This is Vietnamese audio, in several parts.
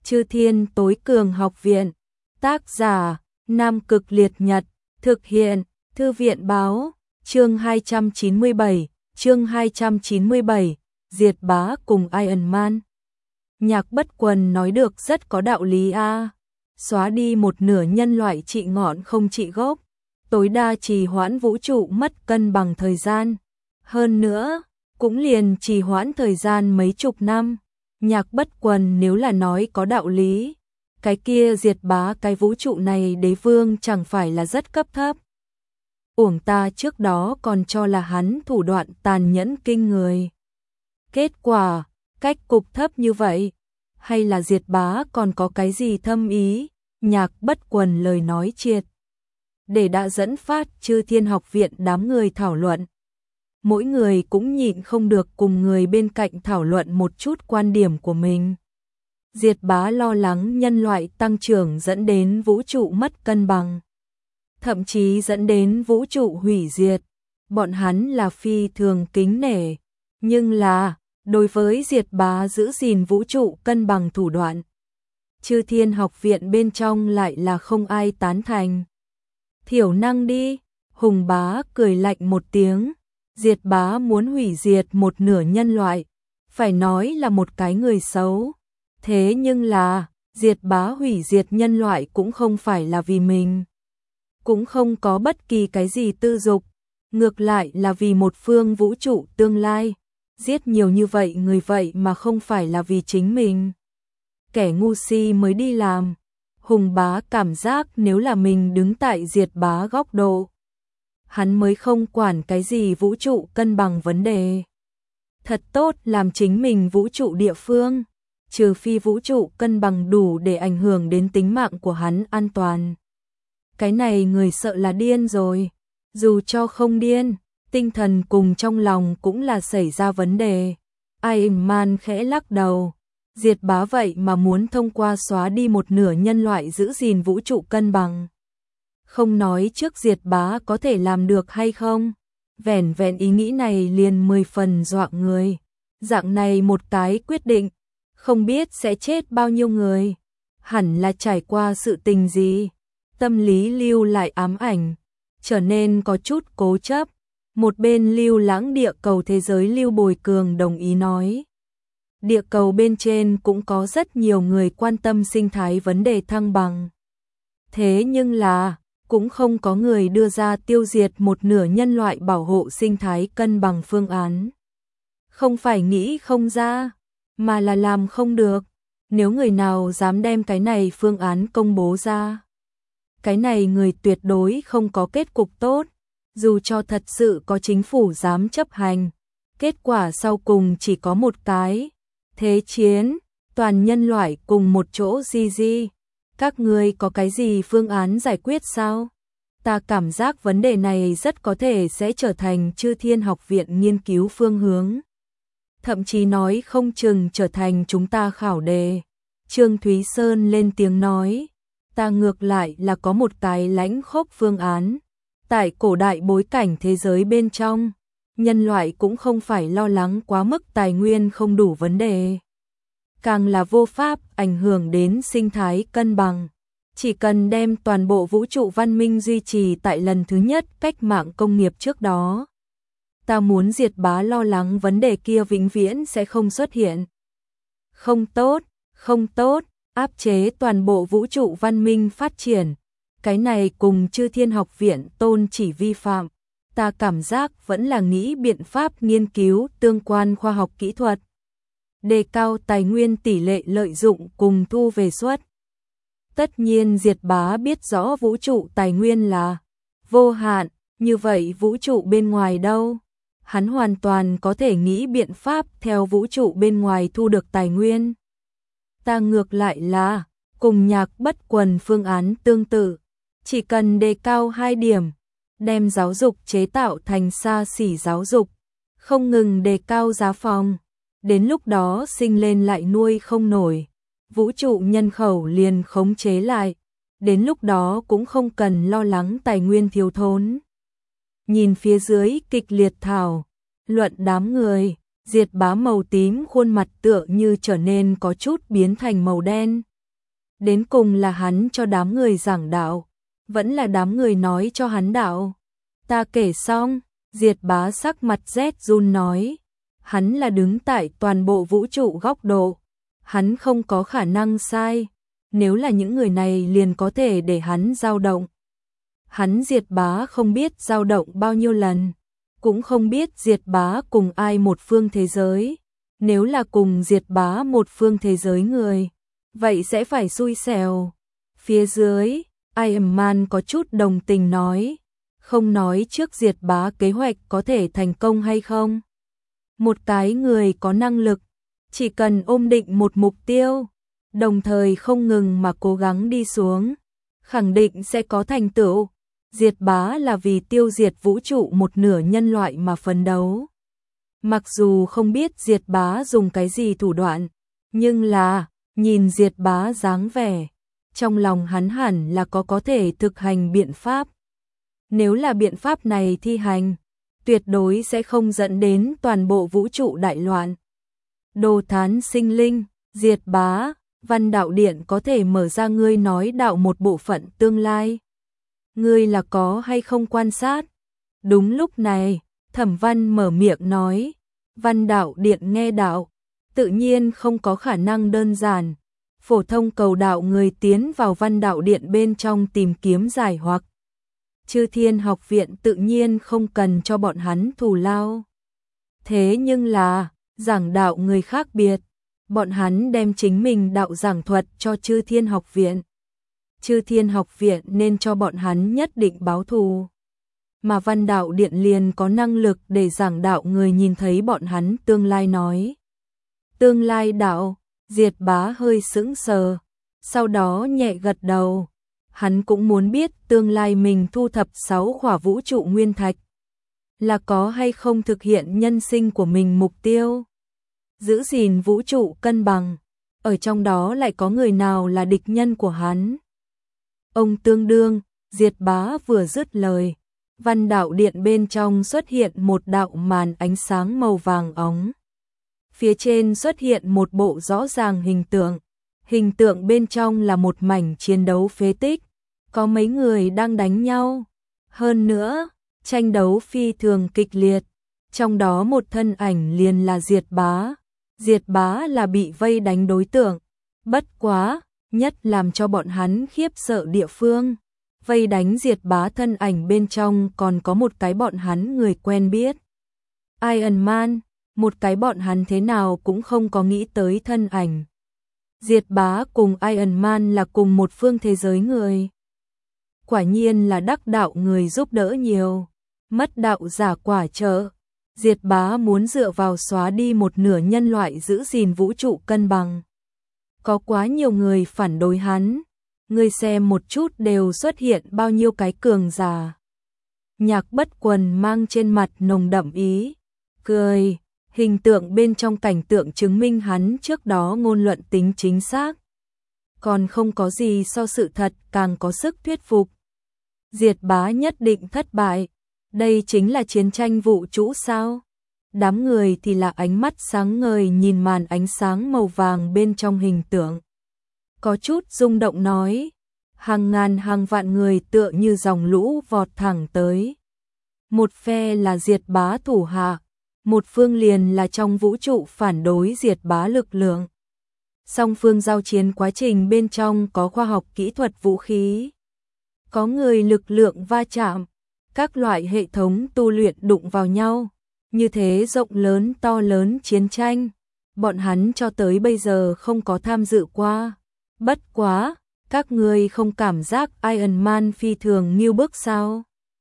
Chư Thiên Tối Cường Học Viện. Tác giả: Nam Cực Liệt Nhật. Thực hiện: Thư viện báo. Chương 297, Diệt Bá cùng Iron Man. Nhạc Bất Quần nói được rất có đạo lý a. Xóa đi một nửa nhân loại trị ngọn không trị gốc, tối đa trì hoãn vũ trụ mất cân bằng thời gian. Hơn nữa, cũng liền trì hoãn thời gian mấy chục năm. Nhạc Bất Quần nếu là nói có đạo lý, cái kia diệt bá cái vũ trụ này đế vương chẳng phải là rất cấp thấp. Uổng ta trước đó còn cho là hắn thủ đoạn tàn nhẫn kinh người. Kết quả, cách cục thấp như vậy, hay là diệt bá còn có cái gì thâm ý? Nhạc Bất Quần lời nói triệt để đã dẫn phát Chư Thiên Học Viện đám người thảo luận. Mỗi người cũng nhịn không được cùng người bên cạnh thảo luận một chút quan điểm của mình. Diệt bá lo lắng nhân loại tăng trưởng dẫn đến vũ trụ mất cân bằng, thậm chí dẫn đến vũ trụ hủy diệt. Bọn hắn là phi thường kính nể, nhưng là đối với diệt bá giữ gìn vũ trụ cân bằng thủ đoạn, Chư Thiên Học Viện bên trong lại là không ai tán thành. Thiểu năng đi, Hùng Bá cười lạnh một tiếng. Diệt bá muốn hủy diệt một nửa nhân loại, phải nói là một cái người xấu. Thế nhưng là, diệt bá hủy diệt nhân loại cũng không phải là vì mình, cũng không có bất kỳ cái gì tư dục, ngược lại là vì một phương vũ trụ tương lai. Giết nhiều như vậy người vậy mà không phải là vì chính mình. Kẻ ngu si mới đi làm. Hùng Bá cảm giác nếu là mình đứng tại diệt bá góc độ, hắn mới không quản cái gì vũ trụ cân bằng vấn đề. Thật tốt làm chính mình vũ trụ địa phương, trừ phi vũ trụ cân bằng đủ để ảnh hưởng đến tính mạng của hắn an toàn. Cái này người sợ là điên rồi. Dù cho không điên, tinh thần cùng trong lòng cũng là xảy ra vấn đề. Iron Man khẽ lắc đầu. Diệt bá vậy mà muốn thông qua xóa đi một nửa nhân loại giữ gìn vũ trụ cân bằng. Không nói trước diệt bá có thể làm được hay không, vẻn vẹn ý nghĩ này liền 10 phần dọa người. Dạng này một cái quyết định, không biết sẽ chết bao nhiêu người, hẳn là trải qua sự tình gì. Tâm lý lưu lại ám ảnh, trở nên có chút cố chấp. Một bên Lưu Lãng địa cầu thế giới Lưu Bồi Cường đồng ý nói. Địa cầu bên trên cũng có rất nhiều người quan tâm sinh thái vấn đề thăng bằng. Thế nhưng là, cũng không có người đưa ra tiêu diệt một nửa nhân loại bảo hộ sinh thái cân bằng phương án. Không phải nghĩ không ra, mà là làm không được. Nếu người nào dám đem cái này phương án công bố ra, cái này người tuyệt đối không có kết cục tốt. Dù cho thật sự có chính phủ dám chấp hành, kết quả sau cùng chỉ có một cái. Thế chiến, toàn nhân loại cùng một chỗ GG. Các ngươi có cái gì phương án giải quyết sao? Ta cảm giác vấn đề này rất có thể sẽ trở thành Chư Thiên Học Viện nghiên cứu phương hướng. Thậm chí nói không chừng trở thành chúng ta khảo đề. Trương Thúy Sơn lên tiếng nói. Ta ngược lại là có một cái lãnh khốc phương án. Tại cổ đại bối cảnh thế giới bên trong, nhân loại cũng không phải lo lắng quá mức tài nguyên không đủ vấn đề. Càng là vô pháp ảnh hưởng đến sinh thái cân bằng. Chỉ cần đem toàn bộ vũ trụ văn minh duy trì tại lần thứ nhất cách mạng công nghiệp trước đó. Ta muốn diệt bá lo lắng vấn đề kia vĩnh viễn sẽ không xuất hiện. Không tốt, không tốt, áp chế toàn bộ vũ trụ văn minh phát triển. Cái này cùng Chư Thiên Học Viện tôn chỉ vi phạm. Ta cảm giác vẫn là nghĩ biện pháp nghiên cứu tương quan khoa học kỹ thuật, đề cao tài nguyên tỷ lệ lợi dụng cùng thu về suất. Tất nhiên diệt bá biết rõ vũ trụ tài nguyên là vô hạn, như vậy vũ trụ bên ngoài đâu? Hắn hoàn toàn có thể nghĩ biện pháp theo vũ trụ bên ngoài thu được tài nguyên. Ta ngược lại là cùng Nhạc Bất Quần phương án tương tự, chỉ cần đề cao 2 điểm, đem giáo dục chế tạo thành xa xỉ giáo dục, không ngừng đề cao giá phòng, đến lúc đó sinh lên lại nuôi không nổi, vũ trụ nhân khẩu liền khống chế lại, đến lúc đó cũng không cần lo lắng tài nguyên thiếu thốn. Nhìn phía dưới kịch liệt thảo luận đám người, diệt bá màu tím khuôn mặt tựa như trở nên có chút biến thành màu đen, Đến cùng là hắn cho đám người giảng đạo, vẫn là đám người nói cho hắn đạo. Ta kể xong, Diệt Bá sắc mặt rét run nói, hắn là đứng tại toàn bộ vũ trụ góc độ, hắn không có khả năng sai, nếu là những người này liền có thể để hắn dao động. Hắn Diệt Bá không biết dao động bao nhiêu lần, cũng không biết Diệt Bá cùng ai một phương thế giới, nếu là cùng Diệt Bá một phương thế giới người, vậy sẽ phải xui xẻo. Phía dưới, Iron Man có chút đồng tình nói, không nói trước Diệt Bá kế hoạch có thể thành công hay không. Một cái người có năng lực, chỉ cần ôm định một mục tiêu, đồng thời không ngừng mà cố gắng đi xuống, khẳng định sẽ có thành tựu. Diệt Bá là vì tiêu diệt vũ trụ một nửa nhân loại mà phấn đấu. Mặc dù không biết Diệt Bá dùng cái gì thủ đoạn, nhưng là, nhìn Diệt Bá dáng vẻ, trong lòng hắn hẳn là có thể thực hành biện pháp. Nếu là biện pháp này thi hành, tuyệt đối sẽ không dẫn đến toàn bộ vũ trụ đại loạn. Đồ thán sinh linh, Diệt Bá, Văn Đạo Điện có thể mở ra ngươi nói đạo một bộ phận tương lai. Ngươi là có hay không quan sát? Đúng lúc này, Thẩm Văn mở miệng nói, Văn Đạo Điện nghe đạo, tự nhiên không có khả năng đơn giản. Phổ thông cầu đạo người tiến vào Văn Đạo Điện bên trong tìm kiếm giải hoặc. Chư Thiên Học Viện tự nhiên không cần cho bọn hắn thù lao. Thế nhưng là, giảng đạo người khác biệt, bọn hắn đem chính mình đạo giảng thuật cho Chư Thiên Học Viện. Chư Thiên Học Viện nên cho bọn hắn nhất định báo thù. Mà Văn Đạo Điện liền có năng lực để giảng đạo người nhìn thấy bọn hắn tương lai nói. Tương lai đạo, Diệt Bá hơi sững sờ, sau đó nhẹ gật đầu. Hắn cũng muốn biết tương lai mình thu thập 6 khỏa vũ trụ nguyên thạch, là có hay không thực hiện nhân sinh của mình mục tiêu. Giữ gìn vũ trụ cân bằng, ở trong đó lại có người nào là địch nhân của hắn. Ông tương đương, Diệt Bá vừa dứt lời, Văn Đạo Điện bên trong xuất hiện một đạo màn ánh sáng màu vàng óng. Phía trên xuất hiện một bộ rõ ràng hình tượng bên trong là một mảnh chiến đấu phế tích, có mấy người đang đánh nhau. Hơn nữa, tranh đấu phi thường kịch liệt, trong đó một thân ảnh liền là Diệt Bá. Diệt Bá là bị vây đánh đối tượng, bất quá, nhất làm cho bọn hắn khiếp sợ địa phương. Vây đánh Diệt Bá thân ảnh bên trong còn có một cái bọn hắn người quen biết. Iron Man, một cái bọn hắn thế nào cũng không có nghĩ tới thân ảnh. Diệt Bá cùng Iron Man là cùng một phương thế giới người. Quả nhiên là đắc đạo người giúp đỡ nhiều, mất đạo giả quả trợ. Diệt Bá muốn dựa vào xóa đi một nửa nhân loại giữ gìn vũ trụ cân bằng. Có quá nhiều người phản đối hắn, người xem một chút đều xuất hiện bao nhiêu cái cường giả. Nhạc Bất Quần mang trên mặt nồng đậm ý cười, hình tượng bên trong cảnh tượng chứng minh hắn trước đó ngôn luận tính chính xác. Còn không có gì so sự thật càng có sức thuyết phục. Diệt Bá nhất định thất bại, đây chính là chiến tranh vũ trụ sao? Đám người thì là ánh mắt sáng ngời nhìn màn ánh sáng màu vàng bên trong hình tượng. Có chút rung động nói, hàng ngàn hàng vạn người tựa như dòng lũ vọt thẳng tới. Một phe là Diệt Bá thủ hạ, một phương liền là trong vũ trụ phản đối Diệt Bá lực lượng. Song phương giao chiến quá trình bên trong có khoa học kỹ thuật vũ khí, có người lực lượng va chạm, các loại hệ thống tu luyện đụng vào nhau, như thế rộng lớn to lớn chiến tranh, bọn hắn cho tới bây giờ không có tham dự qua. Bất quá, các ngươi không cảm giác Iron Man phi thường nghiêu bức sao?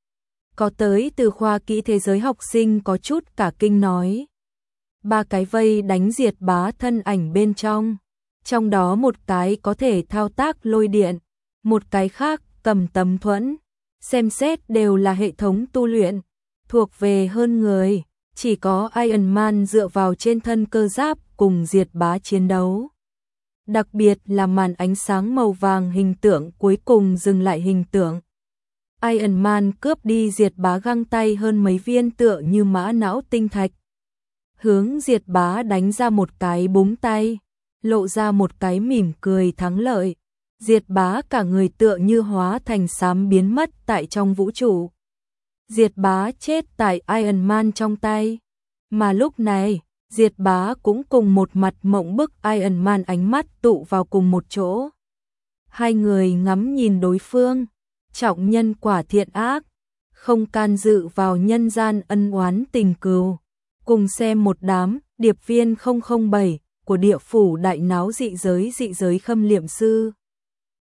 Có tới từ khoa kỹ thế giới học sinh có chút cả kinh nói. 3 cái vây đánh Diệt Bá thân ảnh bên trong đó một cái có thể thao tác lôi điện, một cái khác cầm tấm thuẫn, xem xét đều là hệ thống tu luyện, thuộc về hơn người, chỉ có Iron Man dựa vào trên thân cơ giáp cùng Diệt Bá chiến đấu. Đặc biệt là màn ánh sáng màu vàng hình tượng cuối cùng dừng lại hình tượng. Iron Man cướp đi Diệt Bá găng tay hơn mấy viên tựa như mã não tinh thạch. Hướng Diệt Bá đánh ra một cái búng tay, lộ ra một cái mỉm cười thắng lợi. Diệt Bá cả người tựa như hóa thành xám biến mất tại trong vũ trụ. Diệt Bá chết tại Iron Man trong tay. Mà lúc này, Diệt Bá cũng cùng một mặt mộng bức Iron Man, ánh mắt tụ vào cùng một chỗ. Hai người ngắm nhìn đối phương, trọng nhân quả thiện ác, không can dự vào nhân gian ân oán tình cừu. Cùng xem một đám điệp viên 007 của địa phủ đại náo dị giới khâm liệm sư.